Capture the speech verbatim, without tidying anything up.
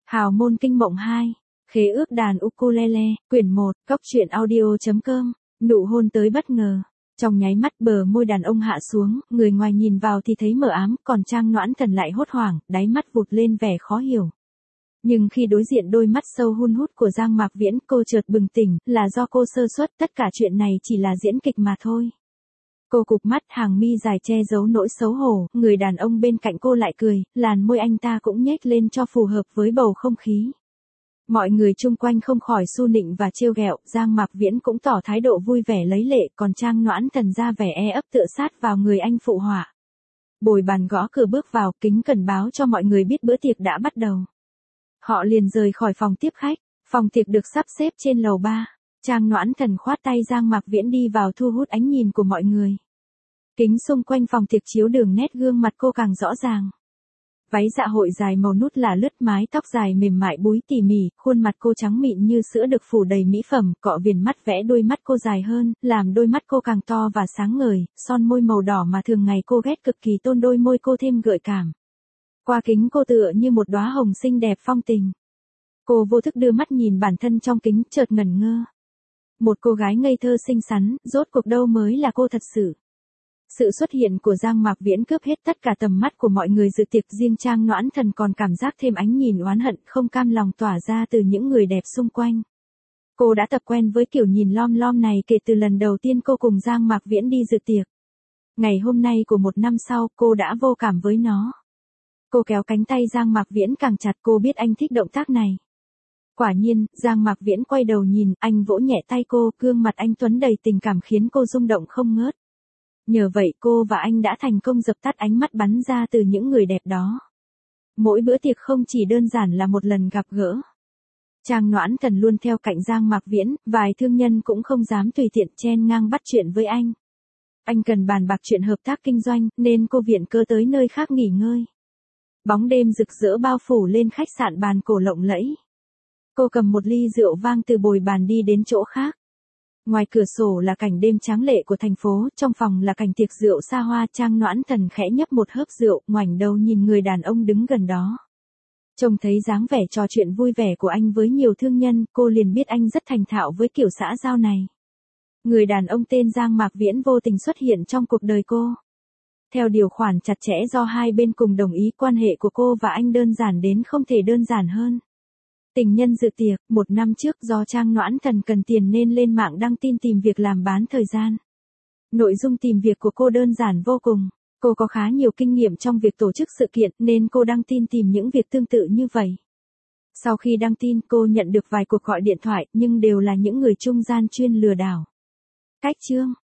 Hào môn kinh mộng hai, khế ước đàn ukulele, quyển một, góc truyện audio.com, nụ hôn tới bất ngờ. Trong nháy mắt bờ môi đàn ông hạ xuống, người ngoài nhìn vào thì thấy mờ ám, còn Trang Noãn Thần lại hốt hoảng, đáy mắt vụt lên vẻ khó hiểu. Nhưng khi đối diện đôi mắt sâu hun hút của Giang Mạc Viễn, cô chợt bừng tỉnh, là do cô sơ suất, tất cả chuyện này chỉ là diễn kịch mà thôi. Cô cụp mắt, hàng mi dài che giấu nỗi xấu hổ, người đàn ông bên cạnh cô lại cười, làn môi anh ta cũng nhếch lên cho phù hợp với bầu không khí. Mọi người chung quanh không khỏi su nịnh và trêu ghẹo, Giang Mạc Viễn cũng tỏ thái độ vui vẻ lấy lệ, còn Trang Noãn Thần ra vẻ e ấp tựa sát vào người anh phụ họa. Bồi bàn gõ cửa bước vào, kính cẩn báo cho mọi người biết bữa tiệc đã bắt đầu. Họ liền rời khỏi phòng tiếp khách, phòng tiệc được sắp xếp trên lầu ba. Trang Noãn Thần khoát tay Giang Mạc Viễn đi vào thu hút ánh nhìn của mọi người. Kính xung quanh phòng tiệc chiếu đường nét gương mặt cô càng rõ ràng. Váy dạ hội dài màu nút là lướt, mái tóc dài mềm mại búi tỉ mỉ, khuôn mặt cô trắng mịn như sữa được phủ đầy mỹ phẩm, cọ viền mắt vẽ đôi mắt cô dài hơn, làm đôi mắt cô càng to và sáng ngời, son môi màu đỏ mà thường ngày cô ghét cực kỳ tôn đôi môi cô thêm gợi cảm. Qua kính cô tựa như một đóa hồng xinh đẹp phong tình. Cô vô thức đưa mắt nhìn bản thân trong kính, chợt ngẩn ngơ. Một cô gái ngây thơ xinh xắn, rốt cuộc đâu mới là cô thật sự. Sự xuất hiện của Giang Mạc Viễn cướp hết tất cả tầm mắt của mọi người dự tiệc, riêng Trang Noãn Thần còn cảm giác thêm ánh nhìn oán hận không cam lòng tỏa ra từ những người đẹp xung quanh. Cô đã tập quen với kiểu nhìn lom lom này kể từ lần đầu tiên cô cùng Giang Mạc Viễn đi dự tiệc. Ngày hôm nay của một năm sau, cô đã vô cảm với nó. Cô kéo cánh tay Giang Mạc Viễn càng chặt, cô biết anh thích động tác này. Quả nhiên, Giang Mạc Viễn quay đầu nhìn, anh vỗ nhẹ tay cô, gương mặt anh tuấn đầy tình cảm khiến cô rung động không ngớt. Nhờ vậy cô và anh đã thành công dập tắt ánh mắt bắn ra từ những người đẹp đó. Mỗi bữa tiệc không chỉ đơn giản là một lần gặp gỡ. Trang Noãn Thần luôn theo cạnh Giang Mạc Viễn, vài thương nhân cũng không dám tùy tiện chen ngang bắt chuyện với anh. Anh cần bàn bạc chuyện hợp tác kinh doanh, nên cô viện cớ tới nơi khác nghỉ ngơi. Bóng đêm rực rỡ bao phủ lên khách sạn bàn cổ lộng lẫy. Cô cầm một ly rượu vang từ bồi bàn đi đến chỗ khác. Ngoài cửa sổ là cảnh đêm tráng lệ của thành phố, trong phòng là cảnh tiệc rượu xa hoa. Trang Noãn Thần khẽ nhấp một hớp rượu, ngoảnh đầu nhìn người đàn ông đứng gần đó. Trông thấy dáng vẻ trò chuyện vui vẻ của anh với nhiều thương nhân, cô liền biết anh rất thành thạo với kiểu xã giao này. Người đàn ông tên Giang Mạc Viễn vô tình xuất hiện trong cuộc đời cô. Theo điều khoản chặt chẽ do hai bên cùng đồng ý, quan hệ của cô và anh đơn giản đến không thể đơn giản hơn. Tình nhân dự tiệc, một năm trước do Trang Noãn Thần cần tiền nên lên mạng đăng tin tìm việc làm bán thời gian. Nội dung tìm việc của cô đơn giản vô cùng. Cô có khá nhiều kinh nghiệm trong việc tổ chức sự kiện nên cô đăng tin tìm những việc tương tự như vậy. Sau khi đăng tin cô nhận được vài cuộc gọi điện thoại nhưng đều là những người trung gian chuyên lừa đảo. Cách chương